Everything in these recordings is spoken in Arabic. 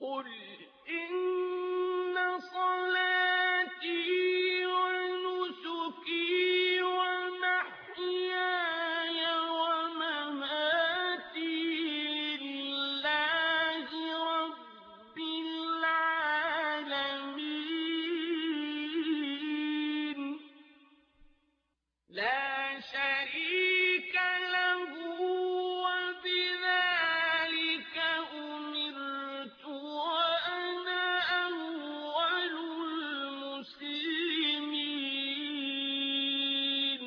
قل إن صلاتي ونسكي ومحياي ومماتي لله رب العالمين لا شريك له وبذلك أمرت وأنا أول المسلمين.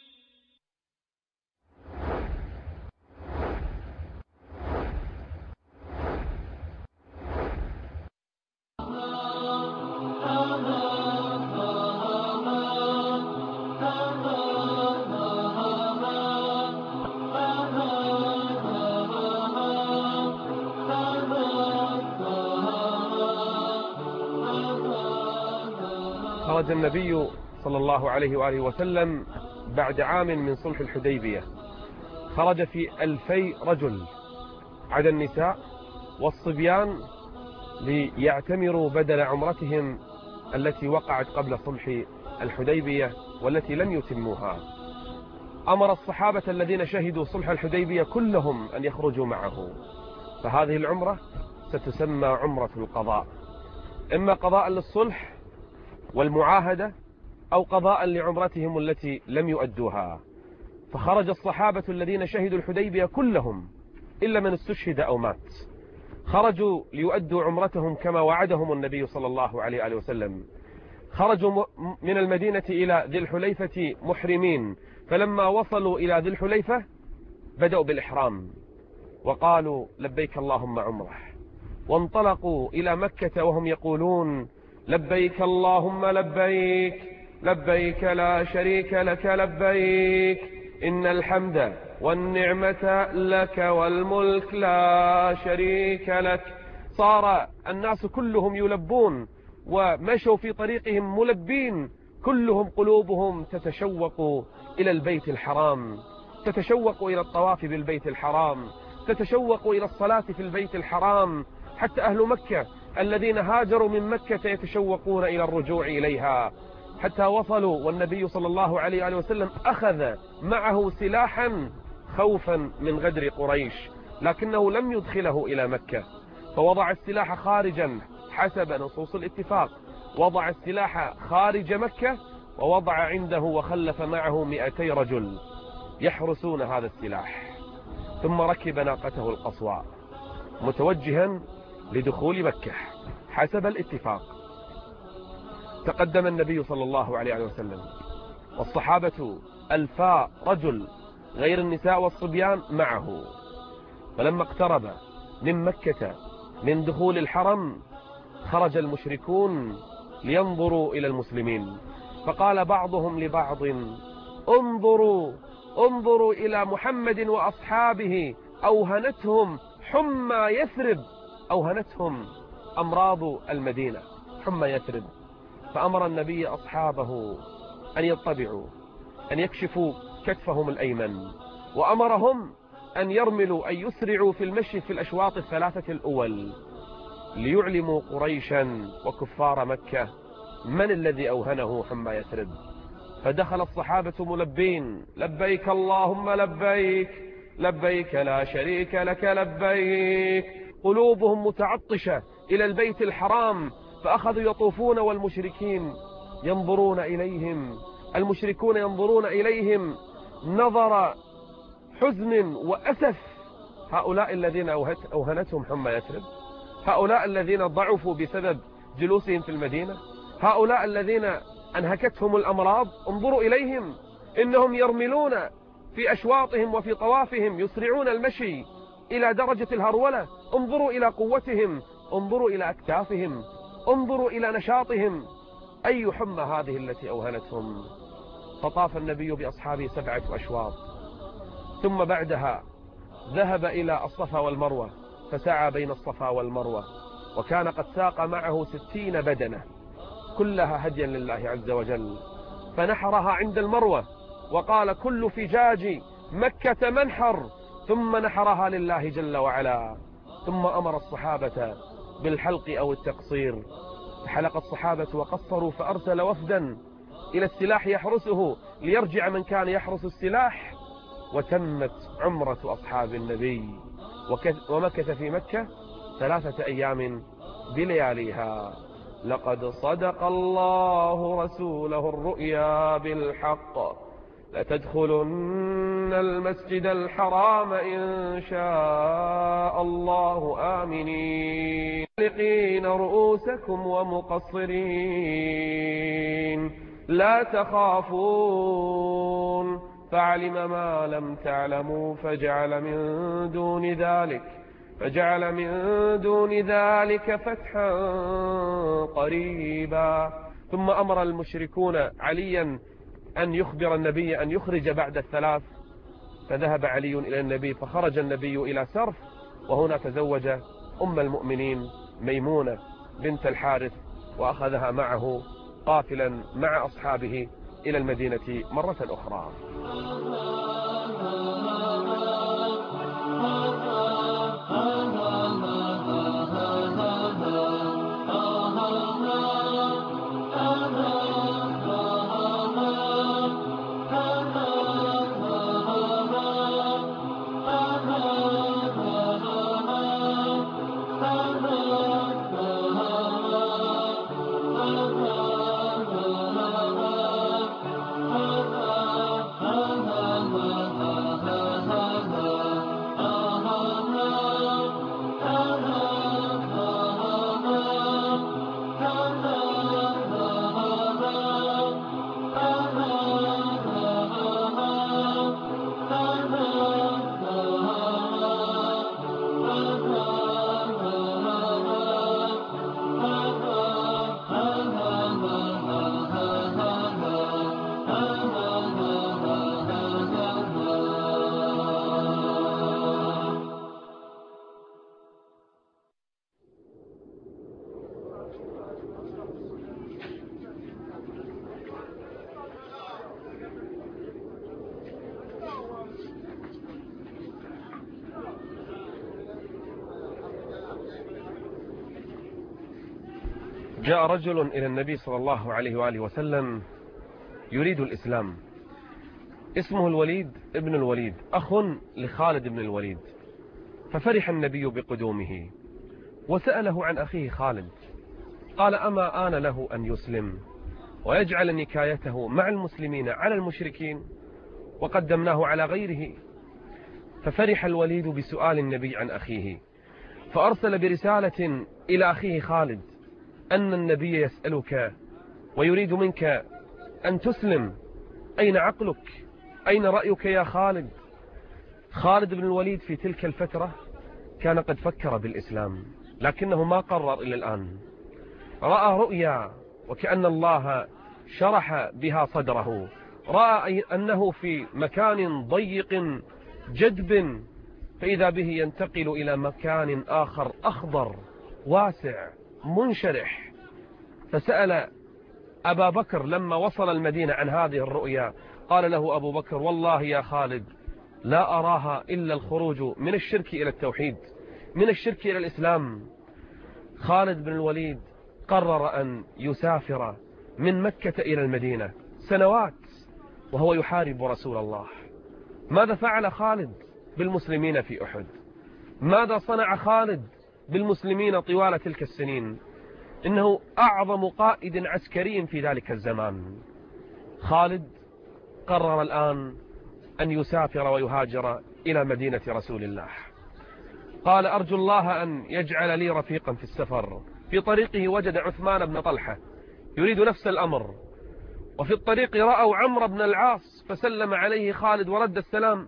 خرج النبي صلى الله عليه وآله وسلم بعد عام من صلح الحديبية، خرج في 2000 رجل عدا النساء والصبيان ليعتمروا بدل عمرتهم التي وقعت قبل صلح الحديبية والتي لم يتموها. أمر الصحابة الذين شهدوا صلح الحديبية كلهم أن يخرجوا معه، فهذه العمرة ستسمى عمرة القضاء، إما قضاء للصلح والمعاهدة أو قضاء لعمرتهم التي لم يؤدوها. فخرج الصحابة الذين شهدوا الحديبية كلهم إلا من استشهد أو مات، خرجوا ليؤدوا عمرتهم كما وعدهم النبي صلى الله عليه وآله وسلم. خرجوا من المدينة إلى ذي الحليفة محرمين، فلما وصلوا إلى ذي الحليفة بدأوا بالإحرام وقالوا لبيك اللهم عمره، وانطلقوا إلى مكة وهم يقولون لبيك اللهم لبيك لبيك لا شريك لك لبيك إن الحمد والنعمة لك والملك لا شريك لك. صار الناس كلهم يلبون ومشوا في طريقهم ملبين، كلهم قلوبهم تتشوق إلى البيت الحرام، تتشوق إلى الطواف بالبيت الحرام، تتشوق إلى الصلاة في البيت الحرام. حتى أهل مكة الذين هاجروا من مكة يتشوقون إلى الرجوع إليها، حتى وصلوا والنبي صلى الله عليه وآله وسلم أخذ معه سلاحا خوفا من غدر قريش، لكنه لم يدخله إلى مكة، فوضع السلاح خارجا حسب نصوص الاتفاق، وضع السلاح خارج مكة ووضع عنده وخلف معه 200 رجل يحرسون هذا السلاح، ثم ركب ناقته القصواء متوجها لدخول مكة حسب الاتفاق. تقدم النبي صلى الله عليه وسلم والصحابة 1000 رجل غير النساء والصبيان معه، فلما اقترب من مكة من دخول الحرم خرج المشركون لينظروا إلى المسلمين، فقال بعضهم لبعض انظروا إلى محمد وأصحابه أوهنتهم حمى يثرب، أوهنتهم أمراض المدينة حمى يثرب. فأمر النبي أصحابه أن يطبعوا، أن يكشفوا كتفهم الأيمن، وأمرهم أن يرملوا، أن يسرعوا في المشي في الأشواط 3 الأول ليعلموا قريشا وكفار مكة من الذي أوهنه حمى يثرب. فدخل الصحابة ملبين لبيك اللهم لبيك لبيك لا شريك لك لبيك، قلوبهم متعطشة إلى البيت الحرام، فأخذوا يطوفون والمشركين ينظرون إليهم، المشركون ينظرون إليهم نظر حزن وأسف. هؤلاء الذين أوهنتهم حمى يثرب، هؤلاء الذين ضعفوا بسبب جلوسهم في المدينة، هؤلاء الذين أنهكتهم الأمراض، انظروا إليهم إنهم يرملون في أشواطهم وفي طوافهم، يسرعون المشي إلى درجة الهرولة. انظروا إلى قوتهم، انظروا إلى أكتافهم، انظروا إلى نشاطهم، أي حمى هذه التي أوهنتهم. فطاف النبي بأصحابه 7 أشواط، ثم بعدها ذهب إلى الصفا والمروة فسعى بين الصفا والمروة، وكان قد ساق معه 60 بدنة كلها هديا لله عز وجل، فنحرها عند المروة وقال كل فجاج مكة منحر، ثم نحرها لله جل وعلا. ثم أمر الصحابة بالحلق أو التقصير. فحلق الصحابة وقصروا، فأرسل وفدا إلى السلاح يحرسه ليرجع من كان يحرس السلاح. وتمت عمرة أصحاب النبي، ومكث في مكة 3 أيام بلياليها. لقد صدق الله رسوله الرؤيا بالحق، لتدخلن المسجد الحرام إن شاء الله آمنين محلقين رؤوسكم ومقصرين لا تخافون، فعلم ما لم تعلموا فجعل من دون ذلك فتحا قريبا. ثم أمر المشركون عليا أن يخبر النبي أن يخرج بعد الثلاث، فذهب علي إلى النبي، فخرج النبي إلى سرف، وهنا تزوج أم المؤمنين ميمونة بنت الحارث، وأخذها معه قافلا مع أصحابه إلى المدينة مرة أخرى. جاء رجل إلى النبي صلى الله عليه وآله وسلم يريد الإسلام، اسمه الوليد ابن الوليد، أخ لخالد بن الوليد. ففرح النبي بقدومه وسأله عن أخيه خالد، قال: أما آن له أن يسلم ويجعل نكايته مع المسلمين على المشركين وقدمناه على غيره؟ ففرح الوليد بسؤال النبي عن أخيه، فأرسل برسالة إلى أخيه خالد أن النبي يسألك ويريد منك أن تسلم، أين عقلك؟ أين رأيك يا خالد؟ خالد بن الوليد في تلك الفترة كان قد فكر بالإسلام، لكنه ما قرر إلى الآن. رأى رؤيا وكأن الله شرح بها صدره، رأى أنه في مكان ضيق جدب، فإذا به ينتقل إلى مكان آخر أخضر واسع منشرح. فسأل أبا بكر لما وصل المدينة عن هذه الرؤيا، قال له أبو بكر: والله يا خالد لا أراها إلا الخروج من الشرك إلى التوحيد، من الشرك إلى الإسلام. خالد بن الوليد قرر أن يسافر من مكة إلى المدينة سنوات وهو يحارب رسول الله. ماذا فعل خالد بالمسلمين في أحد؟ ماذا صنع خالد بالمسلمين طوال تلك السنين؟ إنه أعظم قائد عسكري في ذلك الزمان. خالد قرر الآن أن يسافر ويهاجر إلى مدينة رسول الله. قال: أرجو الله أن يجعل لي رفيقا في السفر. في طريقه وجد عثمان بن طلحة يريد نفس الأمر، وفي الطريق رأوا عمرو بن العاص، فسلم عليه خالد ورد السلام،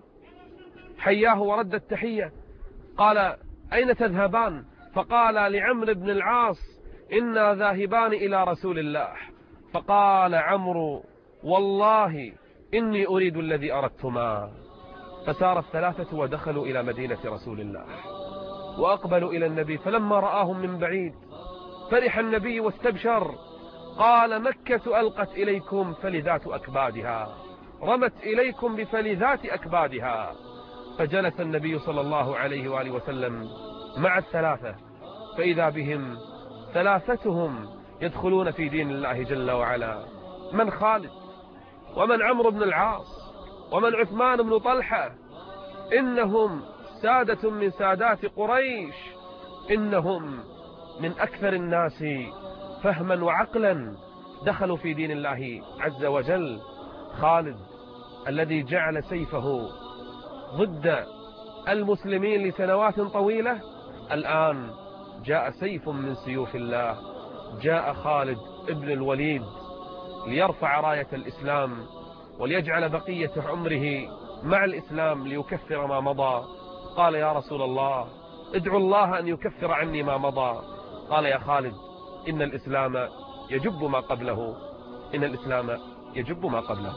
حياه ورد التحية. قال: أين تذهبان؟ فقال لعمرو بن العاص: إنا ذاهبان إلى رسول الله. فقال عمرو: والله إني أريد الذي أردتما. فسار الثلاثة ودخلوا إلى مدينة رسول الله وأقبلوا إلى النبي، فلما رآهم من بعيد فرح النبي واستبشر، قال: مكة ألقت إليكم فلذات أكبادها، رمت إليكم بفلذات أكبادها. فجلس النبي صلى الله عليه وآله وسلم مع الثلاثة فإذا بهم ثلاثتهم يدخلون في دين الله جل وعلا. من خالد، ومن عمرو بن العاص، ومن عثمان بن طلحة. إنهم سادة من سادات قريش، إنهم من أكثر الناس فهما وعقلا دخلوا في دين الله عز وجل. خالد الذي جعل سيفه ضد المسلمين لسنوات طويلة، الآن جاء سيف من سيوف الله، جاء خالد ابن الوليد ليرفع راية الإسلام وليجعل بقية عمره مع الإسلام ليكفر ما مضى. قال يا رسول الله ادعو الله أن يكفر عني ما مضى. قال يا خالد إن الإسلام يجب ما قبله، إن الإسلام يجب ما قبله.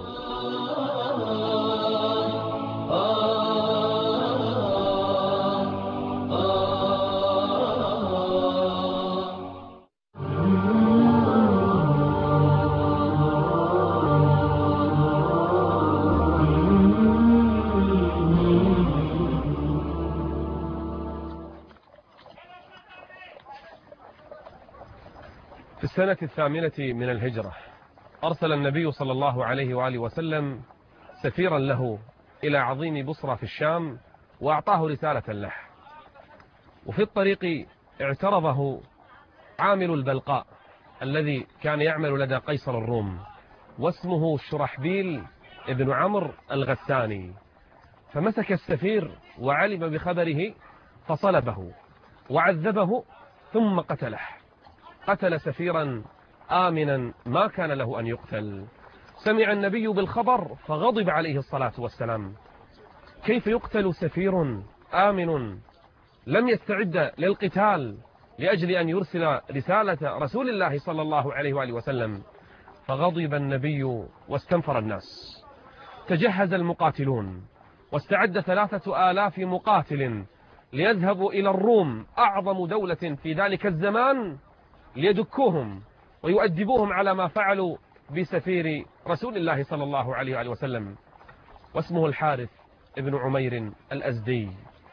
في السنة 8 من الهجرة أرسل النبي صلى الله عليه وآله وسلم سفيرا له إلى عظيم بصرى في الشام، وأعطاه رسالة له. وفي الطريق اعترضه عامل البلقاء الذي كان يعمل لدى قيصر الروم، واسمه شرحبيل ابن عمرو الغساني. فمسك السفير وعلم بخبره فصلبه وعذبه ثم قتله. قتل سفيرا آمنا ما كان له أن يقتل. سمع النبي بالخبر فغضب عليه الصلاة والسلام. كيف يقتل سفير آمن لم يستعد للقتال لأجل أن يرسل رسالة رسول الله صلى الله عليه وآله وسلم؟ فغضب النبي واستنفر الناس. تجهز المقاتلون واستعد 3000 مقاتل ليذهبوا إلى الروم، أعظم دولة في ذلك الزمان، ليدكوهم ويؤدبوهم على ما فعلوا بسفير رسول الله صلى الله عليه وآله وسلم، واسمه الحارث ابن عمير الأزدي.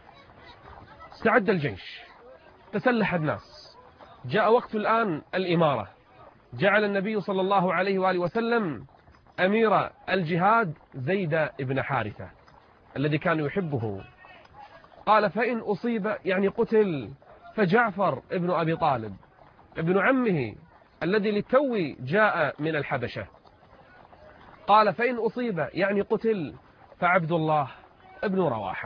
استعد الجيش، تسلح الناس، جاء وقت الآن الإمارة. جعل النبي صلى الله عليه وآله وسلم أمير الجهاد زيد ابن حارثة الذي كان يحبه. قال فإن أصيب يعني قتل فجعفر ابن أبي طالب ابن عمه الذي للتو جاء من الحبشة. قال فإن أصيب يعني قتل فعبد الله ابن رواحة.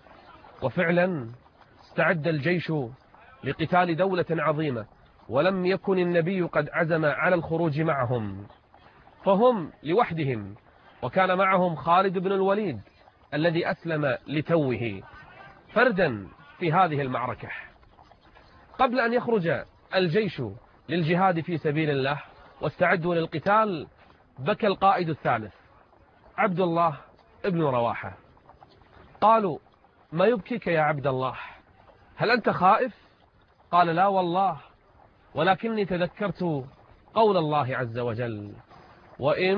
وفعلا استعد الجيش لقتال دولة عظيمة، ولم يكن النبي قد عزم على الخروج معهم، فهم لوحدهم، وكان معهم خالد بن الوليد الذي أسلم لتوه فردا في هذه المعركة. قبل أن يخرج الجيش للجهاد في سبيل الله واستعدوا للقتال، بكى القائد الثالث عبد الله ابن رواحة. قالوا ما يبكيك يا عبد الله؟ هل أنت خائف؟ قال لا والله، ولكني تذكرت قول الله عز وجل وإن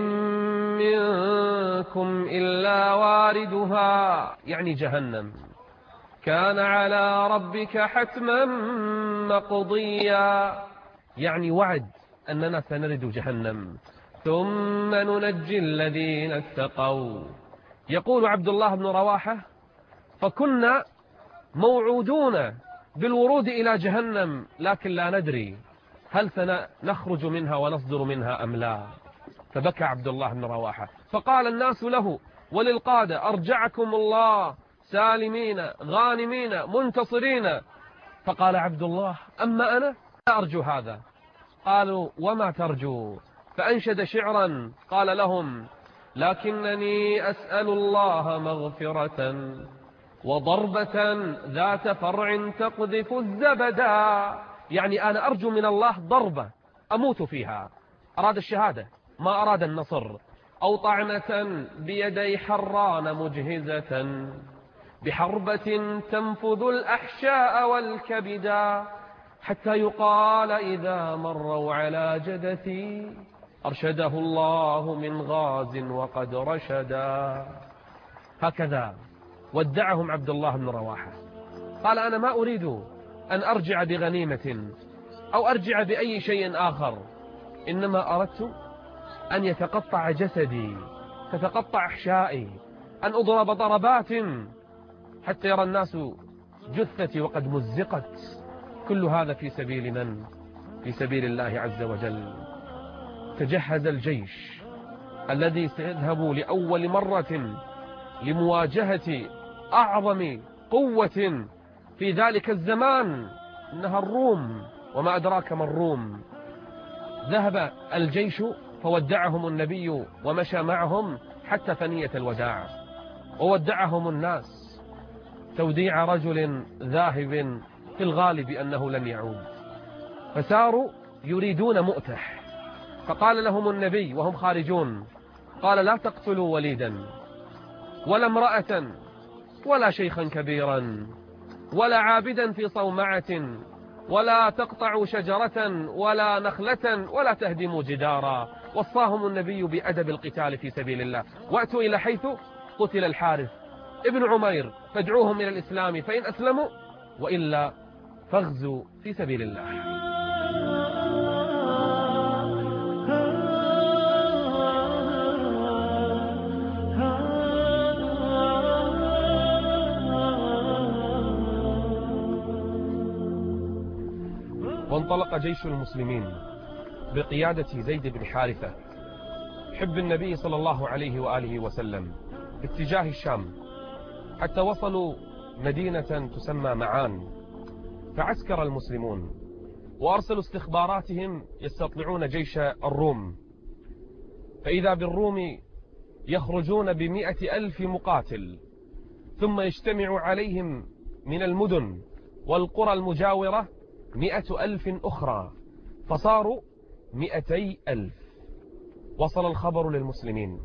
منكم إلا واردها، يعني جهنم، كان على ربك حتما مقضيا، يعني وعد أننا سنرد جهنم ثم ننجي الذين اتقوا. يقول عبد الله بن رواحة فكنا موعودون بالورود إلى جهنم، لكن لا ندري هل سنخرج منها ونصدر منها أم لا. فبكى عبد الله بن رواحة، فقال الناس له وللقادة أرجعكم الله سالمين غانمين منتصرين. فقال عبد الله أما أنا لا أرجو هذا. قالوا وما ترجو؟ فأنشد شعرا قال لهم لكنني أسأل الله مغفرة وضربة ذات فرع تقذف الزبدا، يعني أنا أرجو من الله ضربة أموت فيها، أراد الشهادة ما أراد النصر، أو طعنة بيدي حران مجهزة بحربة تنفذ الأحشاء والكبدا، حتى يقال إذا مروا على جدثي أرشده الله من غاز وقد رشدا. هكذا ودعهم عبد الله بن رواحة. قال أنا ما أريد أن أرجع بغنيمة أو أرجع بأي شيء آخر، إنما أردت أن يتقطع جسدي، تتقطع أحشائي، أن أضرب ضربات حتى يرى الناس جثتي وقد مزقت. كل هذا في سبيل من؟ في سبيل الله عز وجل. تجهز الجيش الذي سيذهب لأول مرة لمواجهة أعظم قوة في ذلك الزمان، إنها الروم، وما أدراك ما الروم. ذهب الجيش فودعهم النبي ومشى معهم حتى ثنية الوداع، وودعهم الناس توديع رجل ذاهب في الغالب أنه لن يعود. فساروا يريدون مؤتح، فقال لهم النبي وهم خارجون، قال: لا تقتلوا وليدا ولا امرأة ولا شيخا كبيرا ولا عابدا في صومعة، ولا تقطعوا شجرة ولا نخلة ولا تهدموا جدارا. وصاهم النبي بأدب القتال في سبيل الله. وأتوا إلى حيث قتل الحارث ابن عمير فادعوهم إلى الإسلام، فإن أسلموا وإلا فاغزوا في سبيل الله. وانطلق جيش المسلمين بقيادة زيد بن حارثة حب النبي صلى الله عليه وآله وسلم باتجاه الشام، حتى وصلوا مدينة تسمى معان. فعسكر المسلمون وأرسلوا استخباراتهم يستطلعون جيش الروم، فإذا بالروم يخرجون ب100,000 مقاتل، ثم يجتمع عليهم من المدن والقرى المجاورة 100,000 أخرى، فصاروا 200,000. وصل الخبر للمسلمين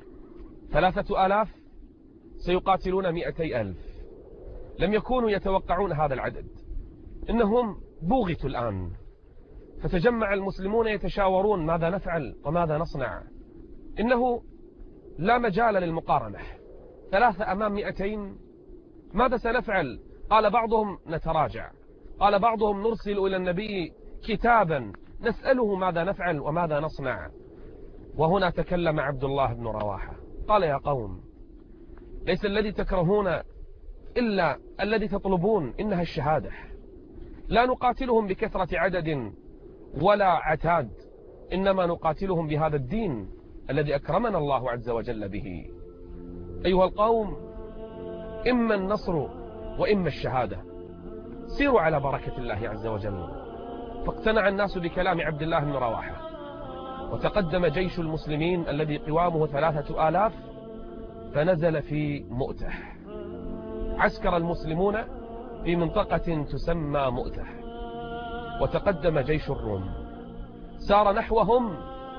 3,000 سيقاتلون 200,000. لم يكونوا يتوقعون هذا العدد، إنهم بوغتوا الآن. فتجمع المسلمون يتشاورون ماذا نفعل وماذا نصنع. إنه لا مجال للمقارنة، 3 أمام 200، ماذا سنفعل؟ قال بعضهم نتراجع، قال بعضهم نرسل إلى النبي كتابا نسأله ماذا نفعل وماذا نصنع. وهنا تكلم عبد الله بن رواحة قال: يا قوم، ليس الذي تكرهون إلا الذي تطلبون، إنها الشهادة. لا نقاتلهم بكثرة عدد ولا عتاد، إنما نقاتلهم بهذا الدين الذي أكرمنا الله عز وجل به. أيها القوم، إما النصر وإما الشهادة، سيروا على بركة الله عز وجل. فاقتنع الناس بكلام عبد الله بن رواحة، وتقدم جيش المسلمين الذي قوامه 3,000 فنزل في مؤتح. عسكر المسلمون في منطقة تسمى مؤتح، وتقدم جيش الروم، سار نحوهم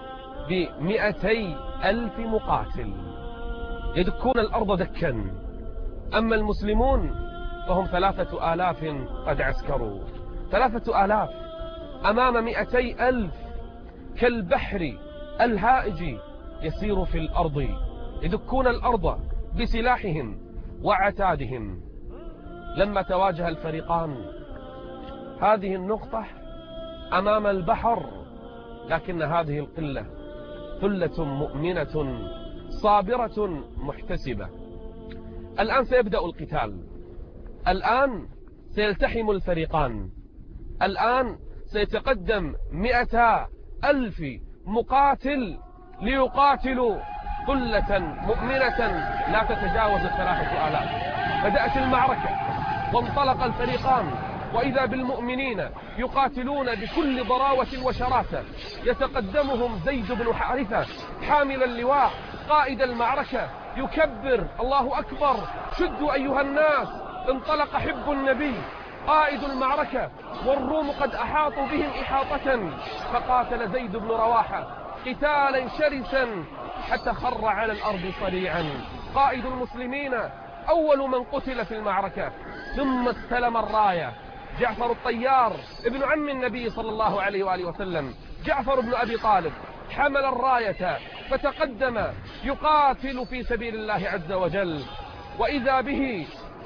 ب200,000 مقاتل يدكون الأرض دكا. أما المسلمون فهم 3,000 قد عسكروا. 3,000 أمام 200,000 كالبحر الهائج يسير في الأرض، يدكون الأرض بسلاحهم وعتادهم. لما تواجه الفريقان، هذه النقطة أمام البحر، لكن هذه القلة ثلة مؤمنة صابرة محتسبة. الآن سيبدأ القتال، الآن سيلتحم الفريقان، الآن سيتقدم 200,000 مقاتل ليقاتلوا ثلة مؤمنة لا تتجاوز 3,000. بدأت المعركة وانطلق الفريقان، وإذا بالمؤمنين يقاتلون بكل ضراوة وشراسة. يتقدمهم زيد بن حارثة حامل اللواء قائد المعركة يكبر: الله أكبر، شدوا أيها الناس. انطلق حب النبي قائد المعركة، والروم قد أحاطوا بهم إحاطة، فقاتل زيد بن رواحة قتالا شرسا حتى خر على الأرض صريعا. قائد المسلمين أول من قتل في المعركة. ثم استلم الراية جعفر الطيار ابن عم النبي صلى الله عليه وآله وسلم، جعفر بن أبي طالب، حمل الراية فتقدم يقاتل في سبيل الله عز وجل. وإذا به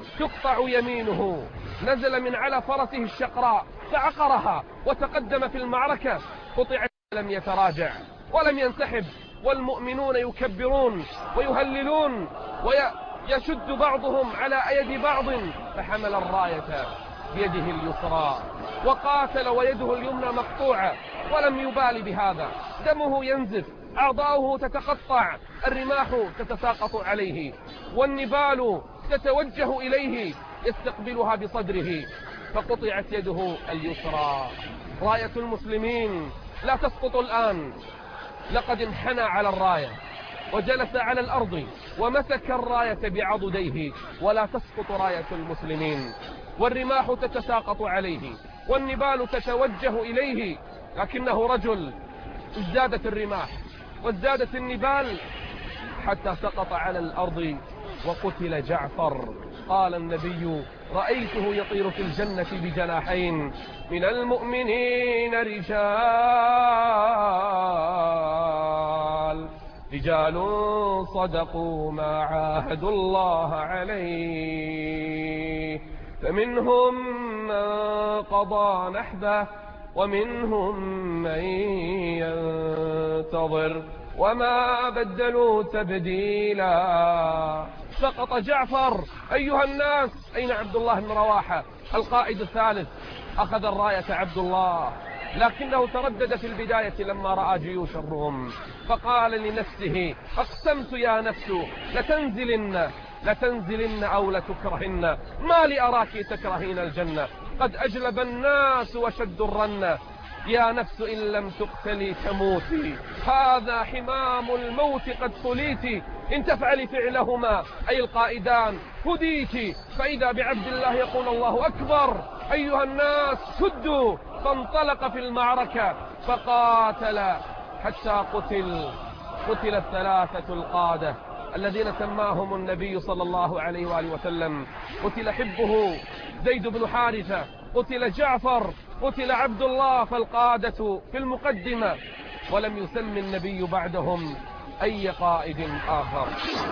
تقطع يمينه، نزل من على فرسه الشقراء فعقرها وتقدم في المعركة، قطعت لم يتراجع ولم ينسحب، والمؤمنون يكبرون ويهللون ويشد بعضهم على يد بعض، فحمل الراية بيده اليسرى وقاتل ويده اليمنى مقطوعة ولم يبالي بهذا، دمه ينزف، أعضاؤه تتقطع، الرماح تتساقط عليه والنبال تتوجه إليه يستقبلها بصدره، فقطعت يده اليسرى. راية المسلمين لا تسقط الآن، لقد انحنى على الراية وجلس على الأرض ومسك الراية بعضديه، ولا تسقط راية المسلمين، والرماح تتساقط عليه والنبال تتوجه إليه، لكنه رجل ازدادت الرماح وازدادت النبال حتى سقط على الأرض وقتل جعفر. قال النبي: رأيته يطير في الجنة بجناحين، من المؤمنين رجال صدقوا ما عاهدوا الله عليه، فمنهم من قضى نحبه ومنهم من ينتظر وما بدلوا تبديلا. سقط جعفر. أيها الناس، أين عبد الله بن رواحة القائد الثالث؟ أخذ الراية عبد الله، لكنه تردد في البداية لما رأى جيوش الروم، فقال لنفسه: أقسمت يا نفس لتنزلن أو لتكرهن، ما لي أراك تكرهين الجنة، قد أجلب الناس وشدوا الرنة، يا نفس إن لم تقتلي تموتي، هذا حمام الموت قد صليتي، إن تفعلي فعلهما أي القائدان هديتي. فإذا بعبد الله يقول: الله أكبر، أيها الناس شدوا، فانطلق في المعركة فقاتل حتى قتل الثلاثة القادة الذين سماهم النبي صلى الله عليه وآله وسلم. قتل حبه زيد بن حارثة، قتل جعفر، قتل عبد الله، فالقادة في المقدمة، ولم يسم النبي بعدهم أي قائد آخر.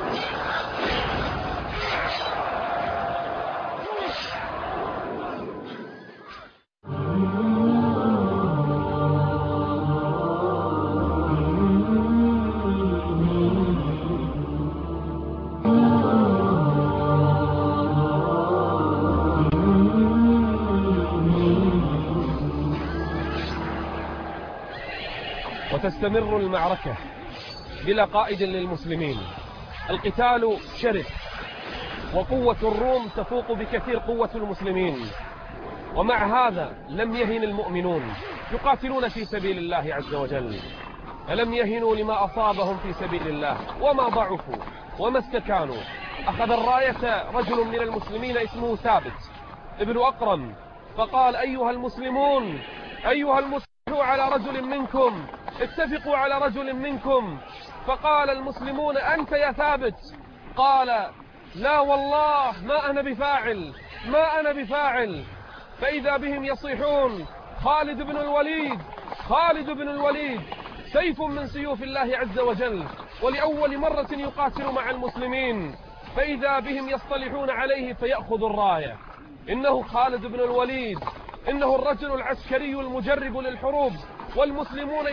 وتستمر المعركة بلا قائد للمسلمين، القتال شرس، وقوة الروم تفوق بكثير قوة المسلمين، ومع هذا لم يهن المؤمنون، يقاتلون في سبيل الله عز وجل، فلم يهنوا لما أصابهم في سبيل الله، وما ضعفوا وما استكانوا. أخذ الراية رجل من المسلمين اسمه ثابت ابن أقرم، فقال: أيها المسلمون على رجل منكم، اتفقوا على رجل منكم. فقال المسلمون: أنت يا ثابت؟ قال: لا والله ما أنا بفاعل. فإذا بهم يصيحون: خالد بن الوليد، سيف من سيوف الله عز وجل، ولأول مرة يقاتل مع المسلمين. فإذا بهم يصطلحون عليه فيأخذ الراية: إنه خالد بن الوليد، إنه الرجل العسكري المجرب للحروب. والمسلمون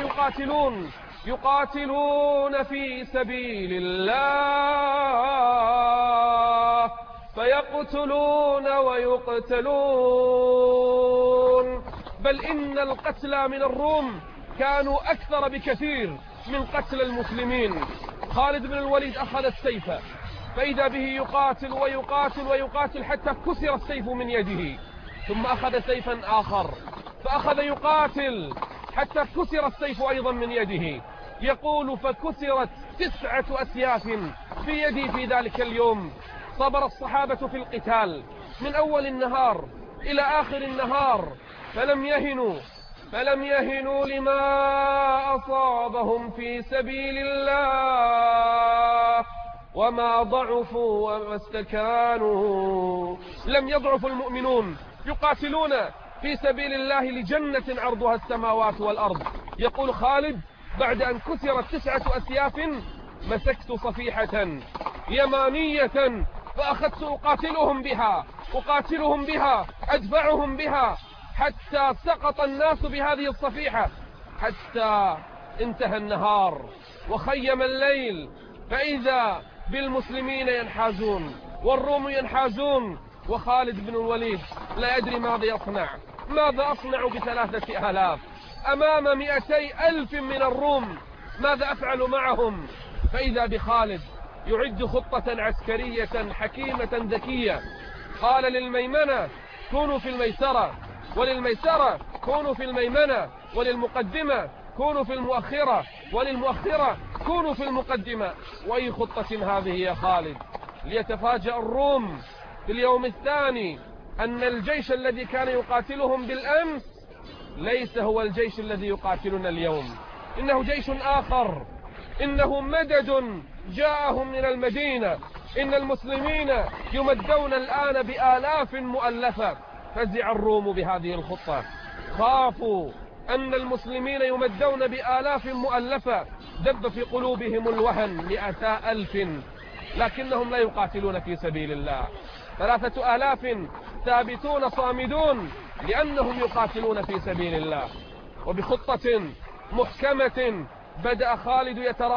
يقاتلون في سبيل الله، فيقتلون ويقتلون، بل إن القتلى من الروم كانوا أكثر بكثير من قتل المسلمين. خالد بن الوليد أخذ السيف، فإذا به يقاتل ويقاتل حتى كسر السيف من يده، ثم أخذ سيفا آخر فأخذ يقاتل حتى كسر السيف أيضا من يده. يقول: فكسرت 9 أسياف في يدي في ذلك اليوم. صبر الصحابة في القتال من أول النهار إلى آخر النهار، فلم يهنوا لما أصابهم في سبيل الله، وما ضعفوا وما استكانوا. لم يضعف المؤمنون، يقاتلون في سبيل الله لجنة عرضها السماوات والأرض. يقول خالد: بعد أن كسرت 9 أسياف مسكت صفيحة يمانية فأخذت أقاتلهم بها أدفعهم بها حتى سقط الناس بهذه الصفيحة، حتى انتهى النهار وخيم الليل، فإذا بالمسلمين ينحازون والروم ينحازون، وخالد بن الوليد لا يدري ماذا أصنع ب3,000 أمام 200,000 من الروم، ماذا أفعل معهم؟ فإذا بخالد يعد خطة عسكرية حكيمة ذكية. قال للميمنة كونوا في الميسرة، وللميسرة كونوا في الميمنة، وللمقدمة كونوا في المؤخرة، وللمؤخرة كونوا في المقدمة. وأي خطة هذه يا خالد؟ ليتفاجأ الروم في اليوم الثاني أن الجيش الذي كان يقاتلهم بالأمس ليس هو الجيش الذي يقاتلنا اليوم، إنه جيش آخر، إنه مدد جاءهم من المدينة، إن المسلمين يمدون الآن بآلاف مؤلفة. فزع الروم بهذه الخطة، خافوا أن المسلمين يمدون بآلاف مؤلفة، دب في قلوبهم الوهن 200,000، لكنهم لا يقاتلون في سبيل الله. 3,000 ثابتون صامدون لأنهم يقاتلون في سبيل الله. وبخطة محكمة بدأ خالد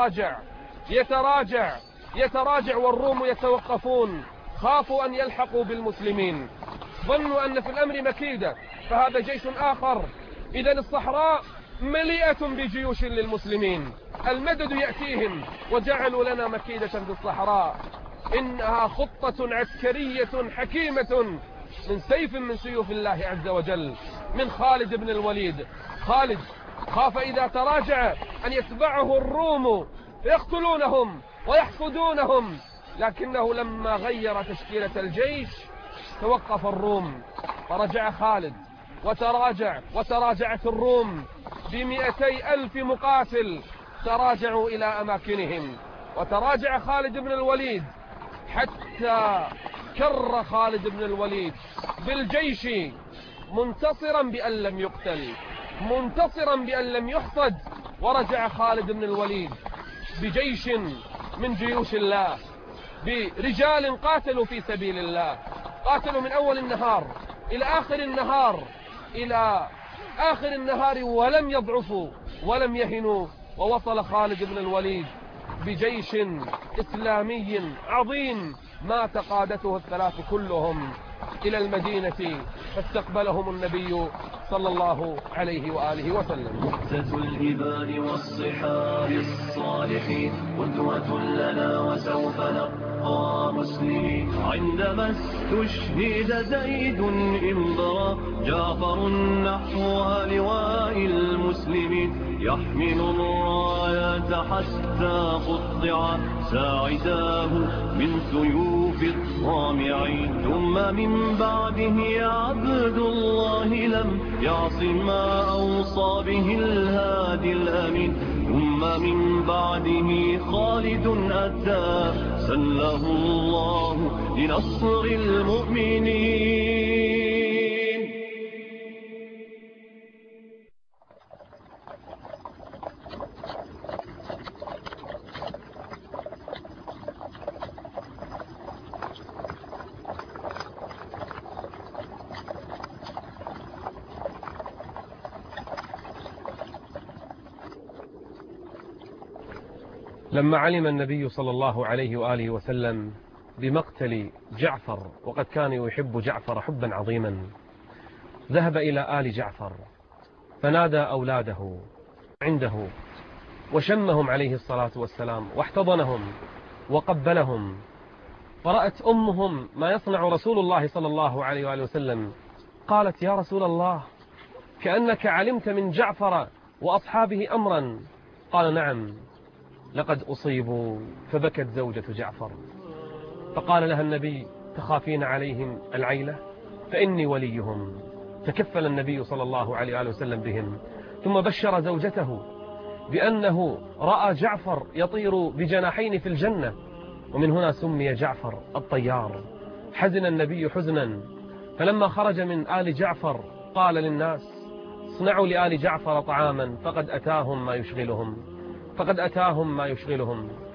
يتراجع والروم يتوقفون، خافوا أن يلحقوا بالمسلمين، ظنوا أن في الأمر مكيدة، فهذا جيش آخر. إذا الصحراء مليئة بجيوش للمسلمين، المدد يأتيهم، وجعلوا لنا مكيدة في الصحراء. إنها خطة عسكرية حكيمة من سيف من سيوف الله عز وجل، من خالد بن الوليد. خالد خاف إذا تراجع أن يتبعه الروم يقتلونهم ويحفدونهم، لكنه لما غير تشكيلة الجيش توقف الروم، فرجع خالد وتراجعت الروم ب200,000 مقاتل، تراجعوا إلى أماكنهم. وتراجع خالد بن الوليد حتى كر خالد بن الوليد بالجيش منتصرا بأن لم يقتل، منتصرا بأن لم يحصد. ورجع خالد بن الوليد بجيش من جيوش الله، برجال قاتلوا في سبيل الله، قاتلوا من أول النهار إلى آخر النهار ولم يضعفوا ولم يهنوا. ووصل خالد بن الوليد بجيش إسلامي عظيم ما تقادته الثلاث كلهم إلى المدينة، فاستقبلهم النبي صلى الله عليه وآله وسلم. مؤتة الإبان والصحاب الصالحين قدوة لنا وسوف نبقى مسلمين. عندما استشهد زيد انبرى جعفر نحو لواء المسلمين، يحمل الراية حتى قطع ساعداه من سيوف الطامعين. ثم من بعده عبد الله لم يعص ما أوصى به الهادي الأمين. ثم من بعده خالد أتى سله الله لنصر المؤمنين. لما علم النبي صلى الله عليه وآله وسلم بمقتل جعفر، وقد كان يحب جعفر حبا عظيما، ذهب إلى آل جعفر فنادى أولاده عنده وشمهم عليه الصلاة والسلام واحتضنهم وقبلهم. فرأت أمهم ما يصنع رسول الله صلى الله عليه وآله وسلم، قالت: يا رسول الله، كأنك علمت من جعفر وأصحابه أمرا. قال: نعم، لقد أصيبوا. فبكت زوجة جعفر، فقال لها النبي: تخافين عليهم العيلة؟ فإني وليهم. تكفل النبي صلى الله عليه وآله وسلم بهم، ثم بشر زوجته بأنه رأى جعفر يطير بجناحين في الجنة، ومن هنا سمي جعفر الطيار. حزن النبي حزنا، فلما خرج من آل جعفر قال للناس: اصنعوا لآل جعفر طعاما فقد أتاهم ما يشغلهم.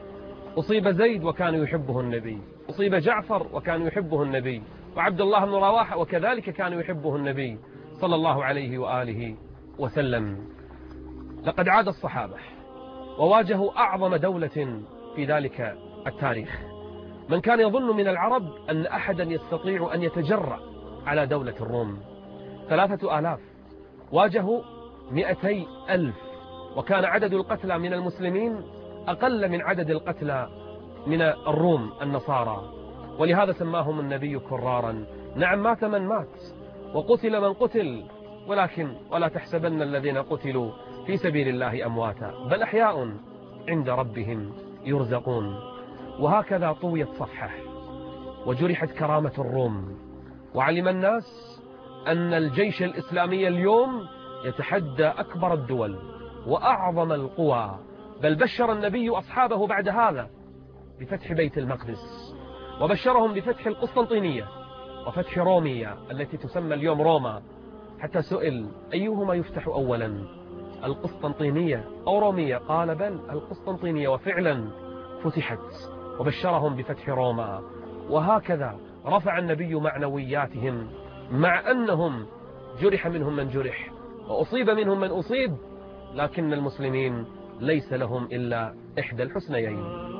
أصيب زيد وكان يحبه النبي، أصيب جعفر وكان يحبه النبي، وعبد الله بن رواحة وكذلك كان يحبه النبي صلى الله عليه وآله وسلم. لقد عاد الصحابة وواجهوا أعظم دولة في ذلك التاريخ. من كان يظن من العرب أن أحدا يستطيع أن يتجرأ على دولة الروم. 3000 واجهوا 200,000، وكان عدد القتلى من المسلمين أقل من عدد القتلى من الروم النصارى، ولهذا سماهم النبي كرارا. نعم، مات من مات وقتل من قتل، ولكن ولا تحسبن الذين قتلوا في سبيل الله أمواتا بل أحياء عند ربهم يرزقون. وهكذا طويت صفحة وجرحت كرامة الروم، وعلم الناس أن الجيش الإسلامي اليوم يتحدى أكبر الدول وأعظم القوى. بل بشر النبي أصحابه بعد هذا بفتح بيت المقدس، وبشرهم بفتح القسطنطينية وفتح رومية التي تسمى اليوم روما. حتى سئل أيهما يفتح أولا، القسطنطينية أو رومية؟ قال بل القسطنطينية، وفعلا فتحت، وبشرهم بفتح روما. وهكذا رفع النبي معنوياتهم، مع أنهم جرح منهم من جرح وأصيب منهم من أصيب، لكن المسلمين ليس لهم إلا إحدى الحسنيين.